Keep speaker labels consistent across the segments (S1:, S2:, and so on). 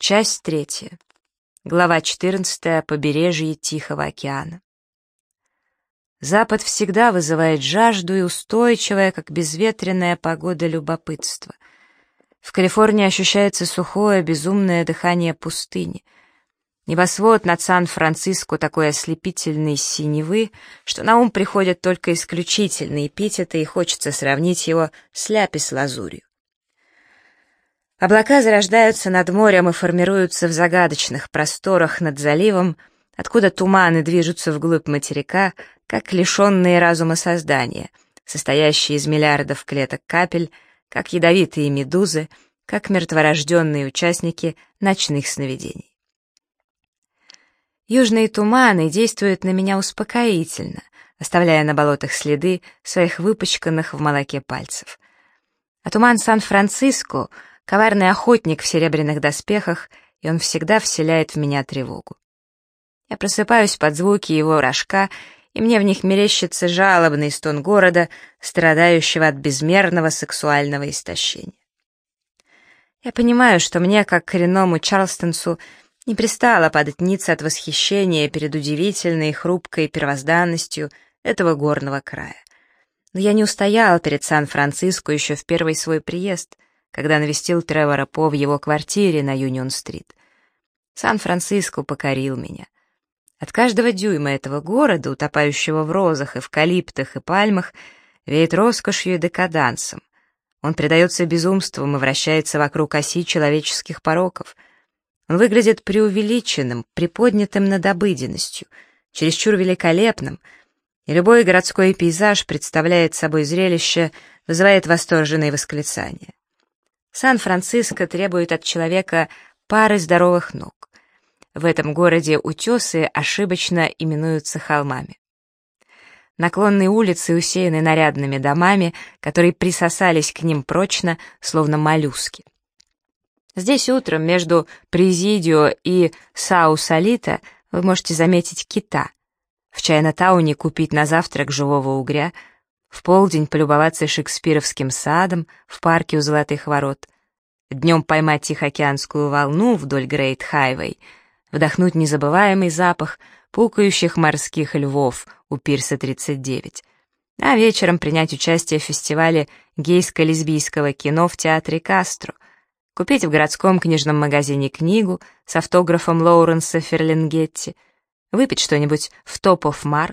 S1: Часть 3. Глава 14. Побережье Тихого океана. Запад всегда вызывает жажду и устойчивое, как безветренная погода, любопытство. В Калифорнии ощущается сухое, безумное дыхание пустыни. Небосвод над Сан-Франциско такой ослепительной синевы, что на ум приходят только исключительные эпитеты, и хочется сравнить его с ляпис-лазурью. Облака зарождаются над морем и формируются в загадочных просторах над заливом, откуда туманы движутся вглубь материка, как лишенные разума создания, состоящие из миллиардов клеток капель, как ядовитые медузы, как мертворожденные участники ночных сновидений. Южные туманы действуют на меня успокоительно, оставляя на болотах следы своих выпачканных в молоке пальцев. А туман Сан-Франциско — коварный охотник в серебряных доспехах, и он всегда вселяет в меня тревогу. Я просыпаюсь под звуки его рожка, и мне в них мерещится жалобный стон города, страдающего от безмерного сексуального истощения. Я понимаю, что мне, как коренному чарльстонцу, не пристало падать ниц от восхищения перед удивительной и хрупкой первозданностью этого горного края. Но я не устоял перед Сан-Франциско еще в первый свой приезд, когда навестил Тревора По в его квартире на Юнион-стрит. Сан-Франциско покорил меня. От каждого дюйма этого города, утопающего в розах, эвкалиптах и пальмах, веет роскошью и декадансом. Он предается безумствам и вращается вокруг оси человеческих пороков. Он выглядит преувеличенным, приподнятым над обыденностью, чересчур великолепным, и любой городской пейзаж представляет собой зрелище, вызывает восторженные восклицания. Сан-Франциско требует от человека пары здоровых ног. В этом городе утесы ошибочно именуются холмами. Наклонные улицы усеяны нарядными домами, которые присосались к ним прочно, словно моллюски. Здесь утром между Президио и Сау-Салито вы можете заметить кита, в Чайна-тауне купить на завтрак живого угря, в полдень полюбоваться шекспировским садом в парке у Золотых ворот, днем поймать Тихоокеанскую волну вдоль Грейт-Хайвей, вдохнуть незабываемый запах пукающих морских львов у пирса 39, а вечером принять участие в фестивале гейско-лесбийского кино в театре Кастро, купить в городском книжном магазине книгу с автографом Лоуренса Ферлингетти, выпить что-нибудь в Top of Mark.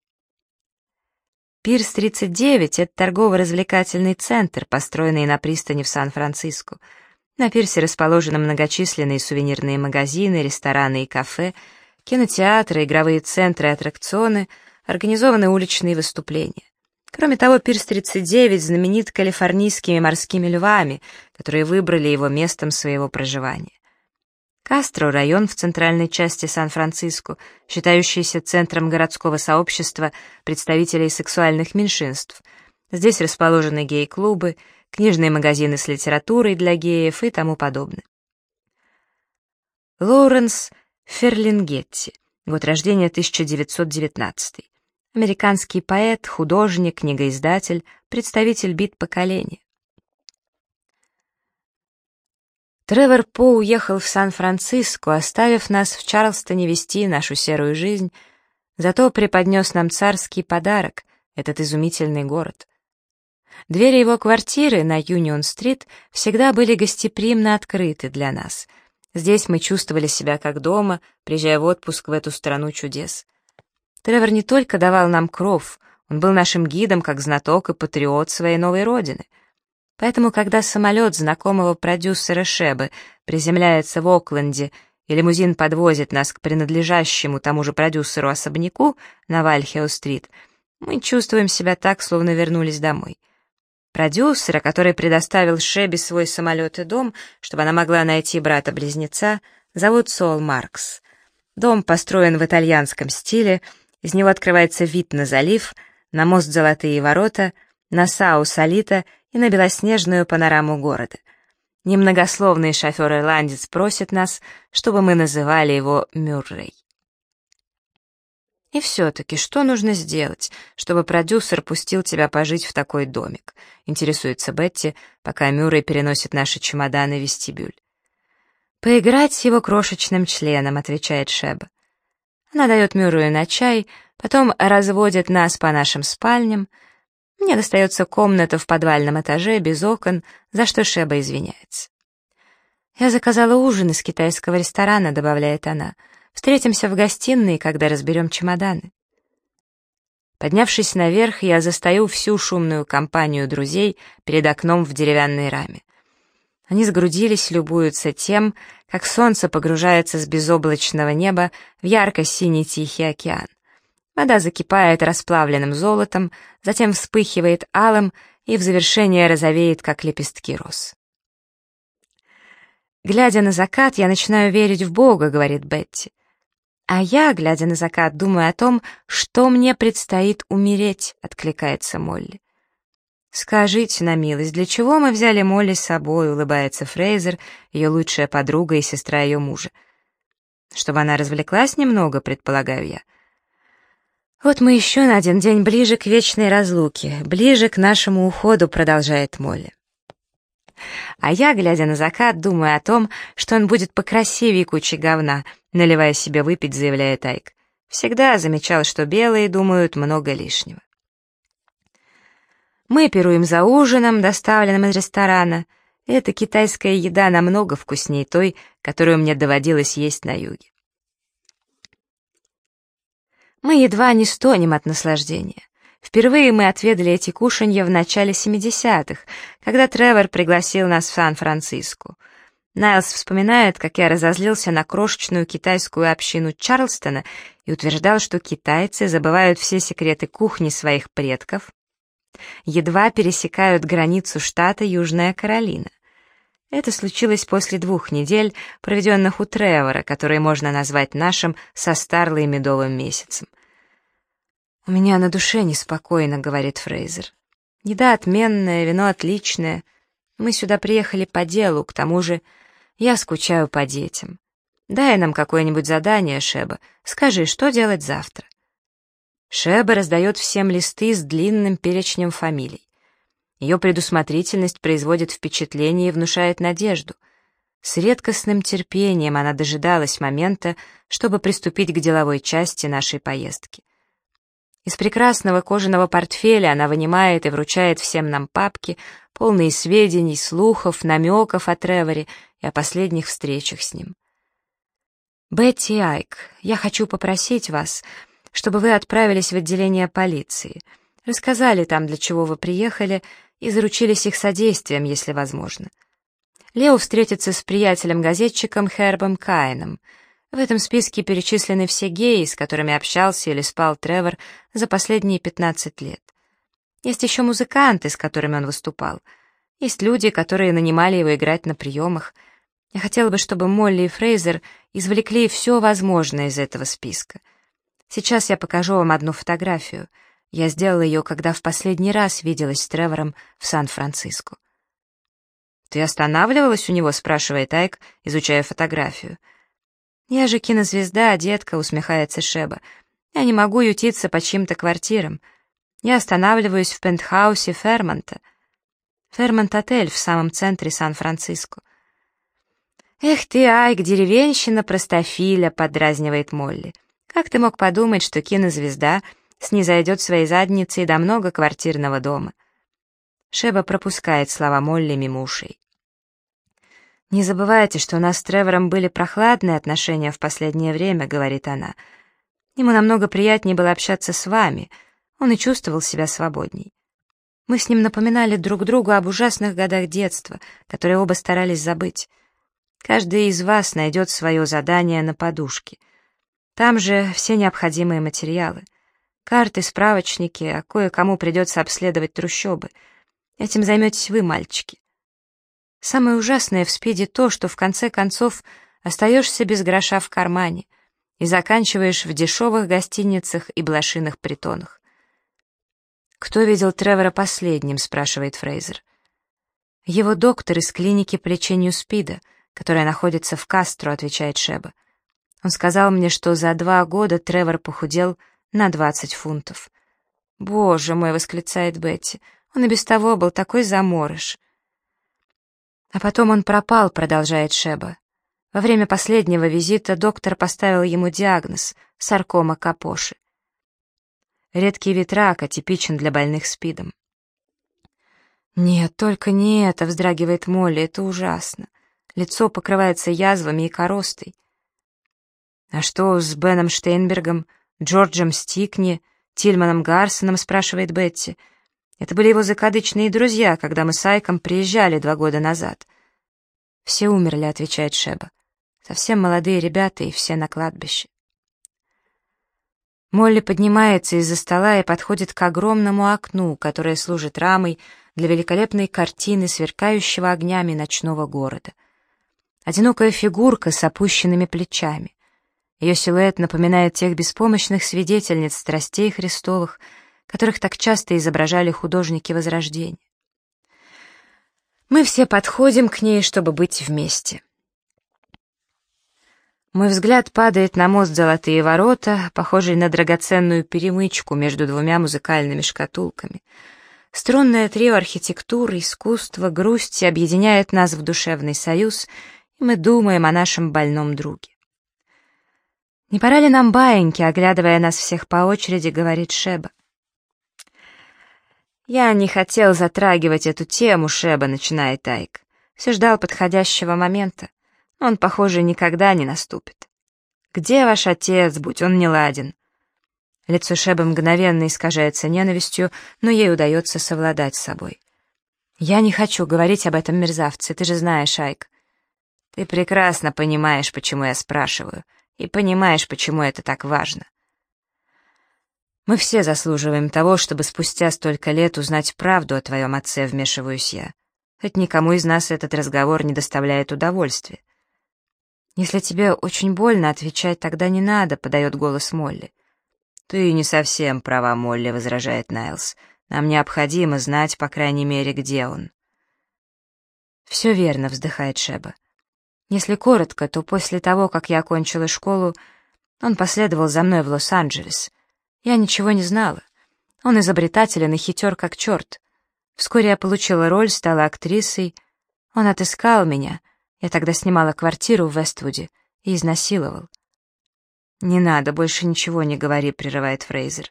S1: Пирс 39 — это торгово-развлекательный центр, построенный на пристани в Сан-Франциско. На пирсе расположены многочисленные сувенирные магазины, рестораны и кафе, кинотеатры, игровые центры и аттракционы, организованы уличные выступления. Кроме того, пирс 39 знаменит калифорнийскими морскими львами, которые выбрали его местом своего проживания. Кастро — район в центральной части Сан-Франциско, считающийся центром городского сообщества представителей сексуальных меньшинств. Здесь расположены гей-клубы, книжные магазины с литературой для геев и тому подобное. Лоуренс Ферлингетти, год рождения 1919. Американский поэт, художник, книгоиздатель, представитель бит-поколения. Тревор По уехал в Сан-Франциско, оставив нас в Чарльстоне вести нашу серую жизнь, зато преподнес нам царский подарок, этот изумительный город. Двери его квартиры на Юнион-стрит всегда были гостеприимно открыты для нас. Здесь мы чувствовали себя как дома, приезжая в отпуск в эту страну чудес. Тревор не только давал нам кров, он был нашим гидом как знаток и патриот своей новой родины. Поэтому, когда самолет знакомого продюсера Шебы приземляется в Окленде и лимузин подвозит нас к принадлежащему тому же продюсеру особняку на Вальхео-стрит, мы чувствуем себя так, словно вернулись домой. Продюсера, который предоставил Шебе свой самолет и дом, чтобы она могла найти брата-близнеца, зовут Сол Маркс. Дом построен в итальянском стиле, из него открывается вид на залив, на мост Золотые ворота, на Сау-Салито и на белоснежную панораму города. Немногословный шофер-ирландец просит нас, чтобы мы называли его Мюррей. И все-таки, что нужно сделать, чтобы продюсер пустил тебя пожить в такой домик? Интересуется Бетти, пока Мюррей переносит наши чемоданы в вестибюль. «Поиграть с его крошечным членом», — отвечает Шеба. Она дает Мюррею на чай, потом разводит нас по нашим спальням. Мне достается комната в подвальном этаже, без окон, за что Шеба извиняется. «Я заказала ужин из китайского ресторана», — добавляет она. «Встретимся в гостиной, когда разберем чемоданы». Поднявшись наверх, я застаю всю шумную компанию друзей перед окном в деревянной раме. Они сгрудились, любуются тем, как солнце погружается с безоблачного неба в ярко-синий Тихий океан. Вода закипает расплавленным золотом, затем вспыхивает алым и в завершение розовеет, как лепестки роз. «Глядя на закат, я начинаю верить в Бога», — говорит Бетти. «А я, глядя на закат, думаю о том, что мне предстоит умереть», — откликается Молли. «Скажите на милость, для чего мы взяли Молли с собой?» — улыбается Фрейзер, ее лучшая подруга и сестра ее мужа. «Чтобы она развлеклась немного, предполагаю я». «Вот мы еще на один день ближе к вечной разлуке, ближе к нашему уходу», — продолжает Молли. «А я, глядя на закат, думаю о том, что он будет покрасивее кучи говна», — наливая себе выпить, заявляет Айк. «Всегда замечал, что белые думают много лишнего». Мы пируем за ужином, доставленным из ресторана. Эта китайская еда намного вкуснее той, которую мне доводилось есть на юге. Мы едва не стонем от наслаждения. Впервые мы отведали эти кушанья в начале 70-х, когда Тревор пригласил нас в Сан-Франциско. Найлс вспоминает, как я разозлился на крошечную китайскую общину Чарльстона и утверждал, что китайцы забывают все секреты кухни своих предков, едва пересекают границу штата Южная Каролина. Это случилось после 2 недель, проведенных у Тревора, которые можно назвать нашим со Старлой медовым месяцем. «У меня на душе неспокойно», — говорит Фрейзер. «Еда отменная, вино отличное. Мы сюда приехали по делу, к тому же я скучаю по детям. Дай нам какое-нибудь задание, Шеба. Скажи, что делать завтра?» Шеба раздает всем листы с длинным перечнем фамилий. Ее предусмотрительность производит впечатление и внушает надежду. С редкостным терпением она дожидалась момента, чтобы приступить к деловой части нашей поездки. Из прекрасного кожаного портфеля она вынимает и вручает всем нам папки, полные сведений, слухов, намеков о Треворе и о последних встречах с ним. «Бетти и Айк, я хочу попросить вас, чтобы вы отправились в отделение полиции, рассказали там, для чего вы приехали, и заручились их содействием, если возможно. Лео встретится с приятелем-газетчиком Хербом Каином. В этом списке перечислены все геи, с которыми общался или спал Тревор за последние 15 лет. Есть еще музыканты, с которыми он выступал. Есть люди, которые нанимали его играть на приемах. Я хотела бы, чтобы Молли и Фрейзер извлекли все возможное из этого списка. Сейчас я покажу вам одну фотографию. Я сделала ее, когда в последний раз виделась с Тревором в Сан-Франциско. «Ты останавливалась у него?» — спрашивает Айк, изучая фотографию. «Я же кинозвезда, детка», — усмехается Шеба. «Я не могу ютиться по чьим-то квартирам. Я останавливаюсь в пентхаусе Фермонта. Фермонт-отель в самом центре Сан-Франциско». «Эх ты, Айк, деревенщина простофиля», — поддразнивает Молли. «Как ты мог подумать, что кинозвезда снизойдет своей задницей до многоквартирного дома?» Шеба пропускает слова Молли мимо ушей. «Не забывайте, что у нас с Тревором были прохладные отношения в последнее время», — говорит она. «Ему намного приятнее было общаться с вами, он и чувствовал себя свободней. Мы с ним напоминали друг другу об ужасных годах детства, которые оба старались забыть. Каждый из вас найдет свое задание на подушке. Там же все необходимые материалы. Карты, справочники, а кое-кому придется обследовать трущобы. Этим займетесь вы, мальчики. Самое ужасное в спиде то, что в конце концов остаешься без гроша в кармане и заканчиваешь в дешевых гостиницах и блошиных притонах. «Кто видел Тревора последним?» — спрашивает Фрейзер. «Его доктор из клиники по лечению СПИДа, которая находится в Кастро», — отвечает Шеба. «Он сказал мне, что за 2 года Тревор похудел на 20 фунтов». «Боже мой!» — восклицает Бетти. «Он и без того был такой заморыш». «А потом он пропал», — продолжает Шеба. Во время последнего визита доктор поставил ему диагноз — саркома Капоши. Редкий ветрак, атипичен для больных СПИДом. «Нет, только не это», — вздрагивает Молли, — «это ужасно. Лицо покрывается язвами и коростой». «А что с Беном Штейнбергом, Джорджем Стикни, Тильманом Гарсоном?» — спрашивает Бетти. «Это были его закадычные друзья, когда мы с Айком приезжали 2 года назад». «Все умерли», — отвечает Шеба. «Совсем молодые ребята и все на кладбище». Молли поднимается из-за стола и подходит к огромному окну, которое служит рамой для великолепной картины сверкающего огнями ночного города. Одинокая фигурка с опущенными плечами. Ее силуэт напоминает тех беспомощных свидетельниц страстей Христовых, которых так часто изображали художники Возрождения. Мы все подходим к ней, чтобы быть вместе. Мой взгляд падает на мост «Золотые ворота», похожий на драгоценную перемычку между 2 музыкальными шкатулками. Струнное трио архитектуры, искусства, грусти объединяет нас в душевный союз, и мы думаем о нашем больном друге. «Не пора ли нам баиньки?» — оглядывая нас всех по очереди, говорит Шеба. «Я не хотел затрагивать эту тему, Шеба», — начинает Айк. «Все ждал подходящего момента. Он, похоже, никогда не наступит. Где ваш отец, будь он неладен?» Лицо Шебы мгновенно искажается ненавистью, но ей удается совладать с собой. «Я не хочу говорить об этом мерзавце, ты же знаешь, Айк». «Ты прекрасно понимаешь, почему я спрашиваю, и понимаешь, почему это так важно. Мы все заслуживаем того, чтобы спустя столько лет узнать правду о твоем отце», — вмешиваюсь я. «Хоть никому из нас этот разговор не доставляет удовольствия». «Если тебе очень больно отвечать, тогда не надо», — подает голос Молли. «Ты не совсем права, Молли», — возражает Найлс. «Нам необходимо знать, по крайней мере, где он». «Все верно», — вздыхает Шеба. «Если коротко, то после того, как я окончила школу, он последовал за мной в Лос-Анджелес. Я ничего не знала. Он изобретателен и хитер как черт. Вскоре я получила роль, стала актрисой. Он отыскал меня. Я тогда снимала квартиру в Вествуде и изнасиловал». «Не надо, больше ничего не говори», — прерывает Фрейзер.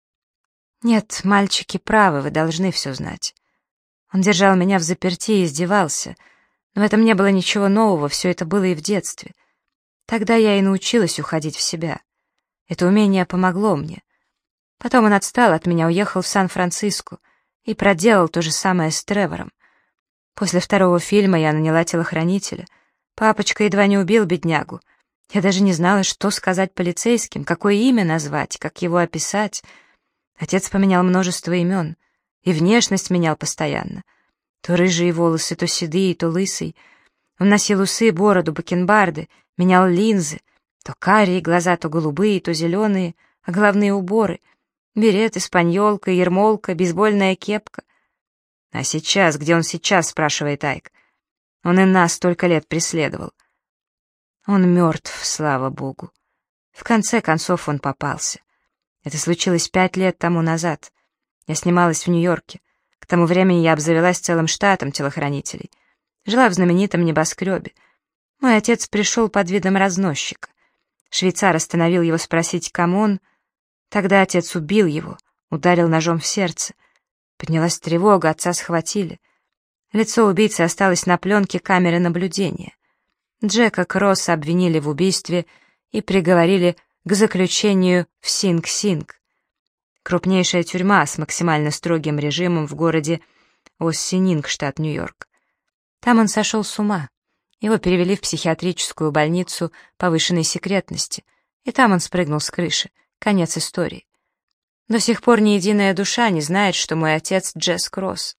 S1: «Нет, мальчики правы, вы должны все знать. Он держал меня взаперти и издевался, но в этом не было ничего нового, все это было и в детстве. Тогда я и научилась уходить в себя. Это умение помогло мне. Потом он отстал от меня, уехал в Сан-Франциско и проделал то же самое с Тревором. После 2-го фильма я наняла телохранителя. Папочка едва не убил беднягу. Я даже не знала, что сказать полицейским, какое имя назвать, как его описать. Отец поменял множество имен, и внешность менял постоянно. То рыжие волосы, то седые, то лысый. Он носил усы, бороду, бакенбарды, менял линзы, то карие глаза, то голубые, то зеленые, а головные уборы — берет, испаньолка, ермолка, бейсбольная кепка. «А сейчас, где он сейчас?» — спрашивает Айк. «Он и нас столько лет преследовал». «Он мертв, слава богу. В конце концов он попался. Это случилось 5 лет тому назад. Я снималась в Нью-Йорке. К тому времени я обзавелась целым штатом телохранителей. Жила в знаменитом небоскребе. Мой отец пришел под видом разносчика. Швейцар остановил его спросить, кому он. Тогда отец убил его, ударил ножом в сердце. Поднялась тревога, отца схватили. Лицо убийцы осталось на пленке камеры наблюдения. Джека Кросса обвинили в убийстве и приговорили к заключению в Синг-Синг. Крупнейшая тюрьма с максимально строгим режимом в городе Оссининг, штат Нью-Йорк. Там он сошел с ума. Его перевели в психиатрическую больницу повышенной секретности, и там он спрыгнул с крыши. Конец истории. До сих пор ни единая душа не знает, что мой отец Джесс Кросс.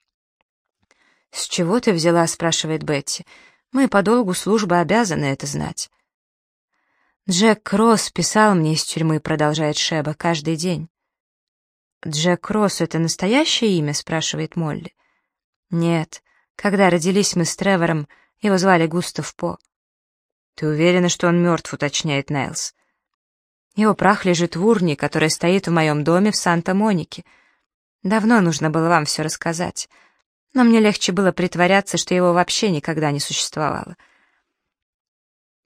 S1: «С чего ты взяла?» — спрашивает Бетти. «Мы по долгу службы обязаны это знать». «Джек Кросс писал мне из тюрьмы», — продолжает Шеба, — «каждый день». «Джек Кросс — это настоящее имя?» — спрашивает Молли. «Нет. Когда родились мы с Тревором, его звали Густав По». «Ты уверена, что он мертв?» — уточняет Найлс. «Его прах лежит в урне, которая стоит в моем доме в Санта-Монике. Давно нужно было вам все рассказать, но мне легче было притворяться, что его вообще никогда не существовало».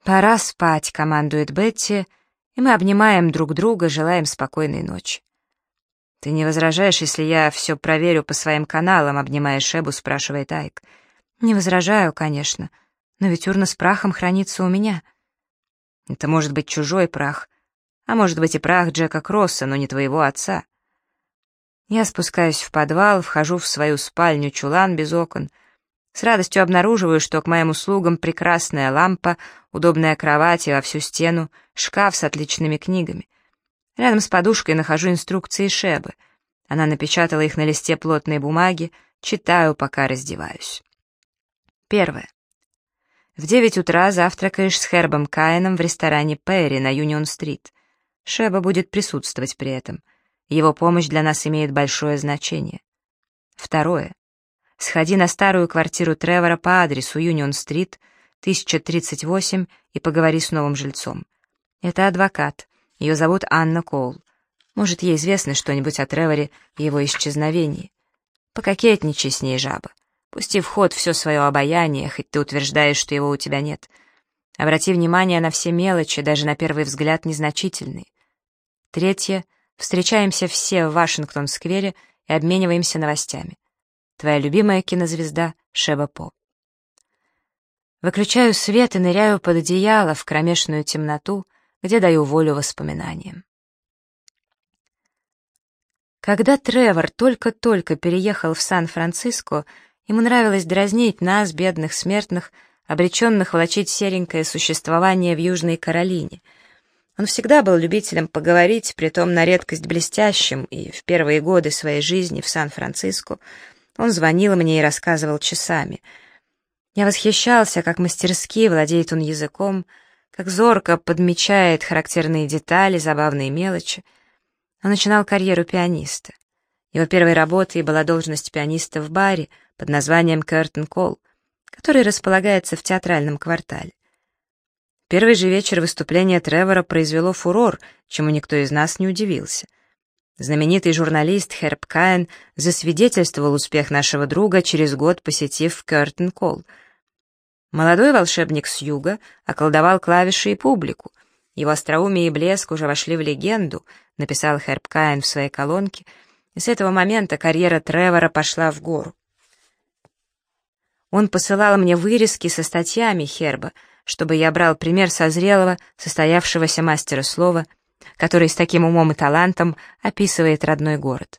S1: «Пора спать», — командует Бетти, и мы обнимаем друг друга, желаем спокойной ночи. «Ты не возражаешь, если я все проверю по своим каналам?» — обнимая Шебу, спрашивает Айк. «Не возражаю, конечно, но ведь урна с прахом хранится у меня». «Это может быть чужой прах, а может быть и прах Джека Кросса, но не твоего отца». Я спускаюсь в подвал, вхожу в свою спальню-чулан без окон. С радостью обнаруживаю, что к моим услугам прекрасная лампа, удобная кровать и во всю стену шкаф с отличными книгами. Рядом с подушкой нахожу инструкции Шебы. Она напечатала их на листе плотной бумаги, читаю, пока раздеваюсь. 1. В 9 утра завтракаешь с Хербом Каином в ресторане Перри на Юнион-стрит. Шеба будет присутствовать при этом. Его помощь для нас имеет большое значение. 2. Сходи на старую квартиру Тревора по адресу Юнион-стрит, 1038, и поговори с новым жильцом. Это адвокат. Ее зовут Анна Коул. Может, ей известно что-нибудь о Треворе и его исчезновении. Пококетничай с ней, жаба. Пусти в ход все свое обаяние, хоть ты утверждаешь, что его у тебя нет. Обрати внимание на все мелочи, даже на первый взгляд незначительные. 3. Встречаемся все в Вашингтон-сквере и обмениваемся новостями. Твоя любимая кинозвезда Шеба По. Выключаю свет и ныряю под одеяло в кромешную темноту, где даю волю воспоминаниям. Когда Тревор только-только переехал в Сан-Франциско, ему нравилось дразнить нас, бедных смертных, обреченных влачить серенькое существование в Южной Каролине. Он всегда был любителем поговорить, притом на редкость блестящим, и в первые годы своей жизни в Сан-Франциско он звонил мне и рассказывал часами. Я восхищался, как мастерски владеет он языком, как зорко подмечает характерные детали, забавные мелочи. Он начинал карьеру пианиста. Его первой работой была должность пианиста в баре под названием «Curtain Call», который располагается в театральном квартале. Первый же вечер выступления Тревора произвело фурор, чему никто из нас не удивился. Знаменитый журналист Херб Каин засвидетельствовал успех нашего друга, через год посетив Curtain Call. Молодой волшебник с юга околдовал клавиши и публику. Его остроумие и блеск уже вошли в легенду, написал Херб Каин в своей колонке, и с этого момента карьера Тревора пошла в гору. Он посылал мне вырезки со статьями Херба, чтобы я брал пример со зрелого, состоявшегося мастера слова, который с таким умом и талантом описывает родной город.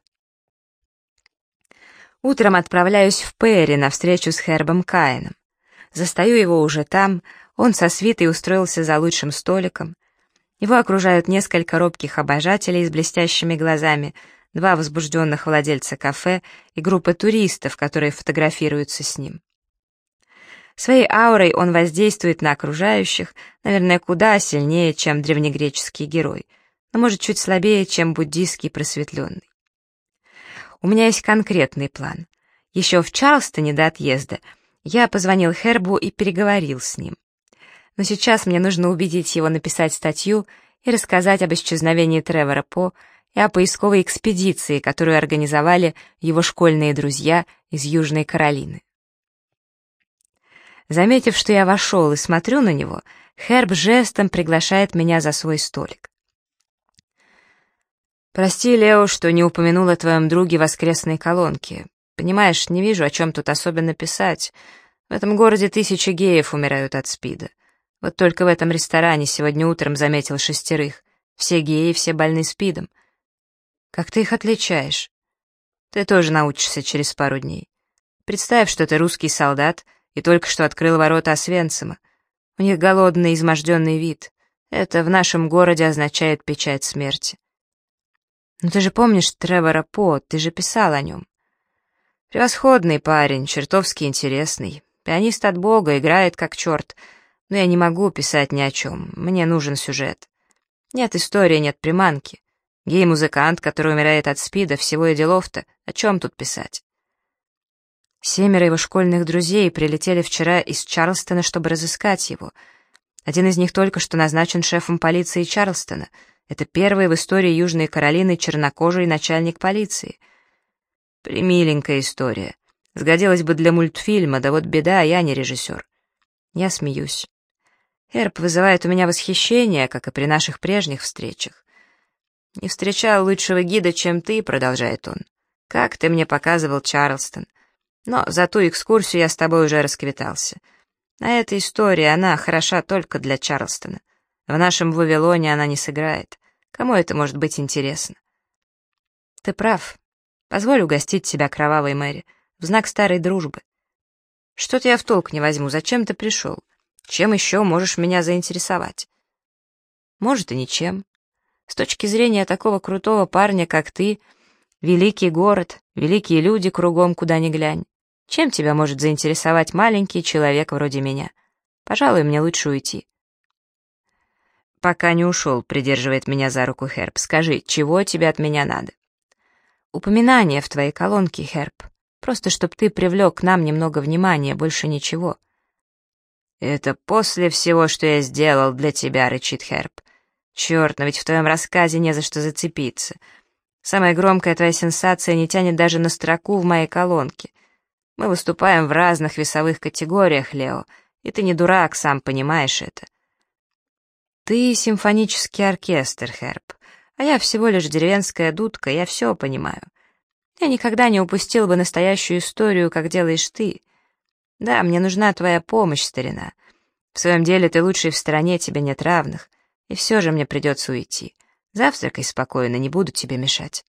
S1: Утром отправляюсь в Перри на встречу с Хербом Каином. Застаю его уже там, он со свитой устроился за лучшим столиком. Его окружают несколько робких обожателей с блестящими глазами, 2 возбужденных владельца кафе и группа туристов, которые фотографируются с ним. Своей аурой он воздействует на окружающих, наверное, куда сильнее, чем древнегреческий герой, но, может, чуть слабее, чем буддийский просветленный. У меня есть конкретный план. Еще в Чарльстоне до отъезда я позвонил Хербу и переговорил с ним. Но сейчас мне нужно убедить его написать статью и рассказать об исчезновении Тревора По и о поисковой экспедиции, которую организовали его школьные друзья из Южной Каролины. Заметив, что я вошел и смотрю на него, Херб жестом приглашает меня за свой столик. «Прости, Лео, что не упомянул о твоем друге воскресной колонке. Понимаешь, не вижу, о чем тут особенно писать. В этом городе 1000 геев умирают от СПИДа. Вот только в этом ресторане сегодня утром заметил 6. Все геи, все больны СПИДом. Как ты их отличаешь? Ты тоже научишься через пару дней. Представь, что ты русский солдат и только что открыл ворота Освенцима. У них голодный, изможденный вид. Это в нашем городе означает печать смерти. Но ты же помнишь Тревора По, ты же писал о нем. Превосходный парень, чертовски интересный. Пианист от бога, играет как черт. Но я не могу писать ни о чем, мне нужен сюжет. Нет истории, нет приманки. Гей-музыкант, который умирает от СПИДа, всего и делов-то, о чем тут писать? 7 его школьных друзей прилетели вчера из Чарльстона, чтобы разыскать его. Один из них только что назначен шефом полиции Чарльстона. Это первый в истории Южной Каролины чернокожий начальник полиции. Примиленькая история. Сгодилась бы для мультфильма, да вот беда, я не режиссер. Я смеюсь. Херб вызывает у меня восхищение, как и при наших прежних встречах. «Не встречал лучшего гида, чем ты», — продолжает он. «Как ты мне показывал Чарльстон. Но за ту экскурсию я с тобой уже расквитался. А эта история, она хороша только для Чарльстона. В нашем Вавилоне она не сыграет. Кому это может быть интересно?» «Ты прав. Позволь угостить тебя кровавой Мэри, в знак старой дружбы. Что-то я в толк не возьму, зачем ты пришел? Чем еще можешь меня заинтересовать?» «Может, и ничем. С точки зрения такого крутого парня, как ты, великий город, великие люди кругом, куда ни глянь. Чем тебя может заинтересовать маленький человек вроде меня? Пожалуй, мне лучше уйти». «Пока не ушел», — придерживает меня за руку Херб. «Скажи, чего тебе от меня надо?» «Упоминание в твоей колонке, Херб. Просто чтоб ты привлек к нам немного внимания, больше ничего». «Это после всего, что я сделал для тебя», — рычит Херб. «Черт, но ведь в твоем рассказе не за что зацепиться. Самая громкая твоя сенсация не тянет даже на строку в моей колонке. Мы выступаем в разных весовых категориях, Лео, и ты не дурак, сам понимаешь это». «Ты симфонический оркестр, Херб, а я всего лишь деревенская дудка, я все понимаю. Я никогда не упустил бы настоящую историю, как делаешь ты. Да, мне нужна твоя помощь, старина. В своем деле ты лучший в стране, тебе нет равных. И все же мне придется уйти. Завтракай спокойно, не буду тебе мешать».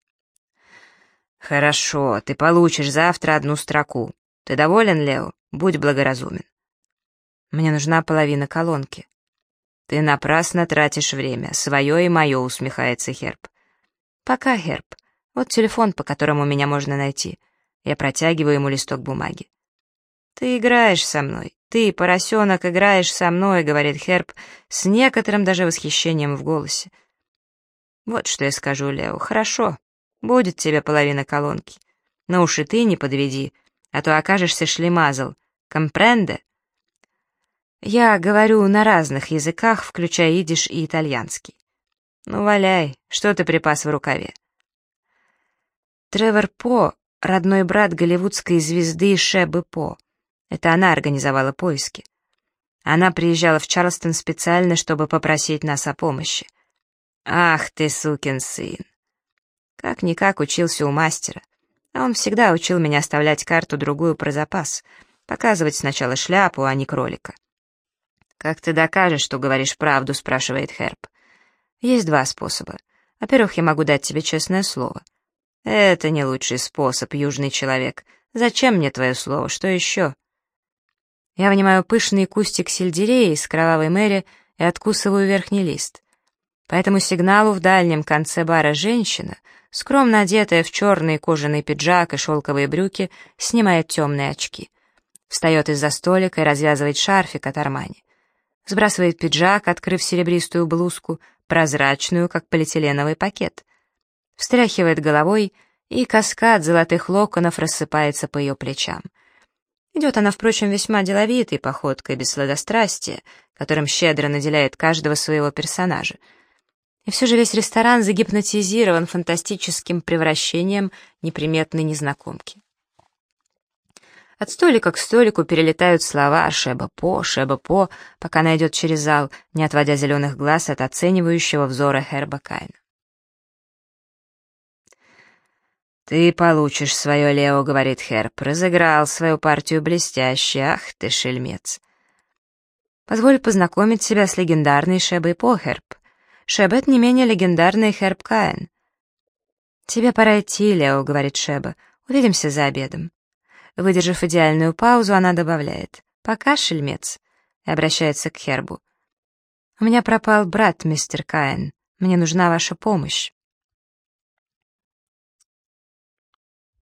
S1: «Хорошо, ты получишь завтра одну строку. Ты доволен, Лео? Будь благоразумен». «Мне нужна половина колонки». «Ты напрасно тратишь время, свое и мое», — усмехается Херб. «Пока, Херб. Вот телефон, по которому меня можно найти». Я протягиваю ему листок бумаги. «Ты играешь со мной. Ты, поросенок, играешь со мной», — говорит Херб с некоторым даже восхищением в голосе. «Вот что я скажу, Лео. Хорошо. Будет тебе половина колонки. Но уж и ты не подведи, а то окажешься шлемазл. Компренде?» Я говорю на разных языках, включая идиш и итальянский. «Ну, валяй, что ты припас в рукаве?» Тревор По, родной брат голливудской звезды Шебы По. Это она организовала поиски. Она приезжала в Чарльстон специально, чтобы попросить нас о помощи. «Ах ты, сукин сын!» Как-никак учился у мастера. А он всегда учил меня оставлять карту-другую про запас, показывать сначала шляпу, а не кролика. «Как ты докажешь, что говоришь правду?» — спрашивает Херб. «Есть два способа. Во-первых, я могу дать тебе честное слово». «Это не лучший способ, южный человек. Зачем мне твое слово? Что еще?» Я вынимаю пышный кустик сельдерея из кровавой Мэри и откусываю верхний лист. По этому сигналу в дальнем конце бара женщина, скромно одетая в черный кожаный пиджак и шелковые брюки, снимает темные очки. Встает из-за столика и развязывает шарфик от Армани. Сбрасывает пиджак, открыв серебристую блузку, прозрачную, как полиэтиленовый пакет. Встряхивает головой, и каскад золотых локонов рассыпается по ее плечам. Идет она, впрочем, весьма деловитой походкой, без сладострастия, которым щедро наделяет каждого своего персонажа. И все же весь ресторан загипнотизирован фантастическим превращением неприметной незнакомки. От столика к столику перелетают слова Шеба По», пока она идет через зал, не отводя зеленых глаз от оценивающего взора Херба Кайна. «Ты получишь свое, Лео», — говорит Херб. «Разыграл свою партию блестяще, ах ты шельмец». «Позволь познакомить тебя с легендарной Шебой По, Херб. Шеба — это не менее легендарный Херб Каин». «Тебе пора идти, Лео», — говорит Шеба. «Увидимся за обедом». Выдержав идеальную паузу, она добавляет: «Пока, шельмец», и обращается к Хербу. «У меня пропал брат, мистер Каин. Мне нужна ваша помощь».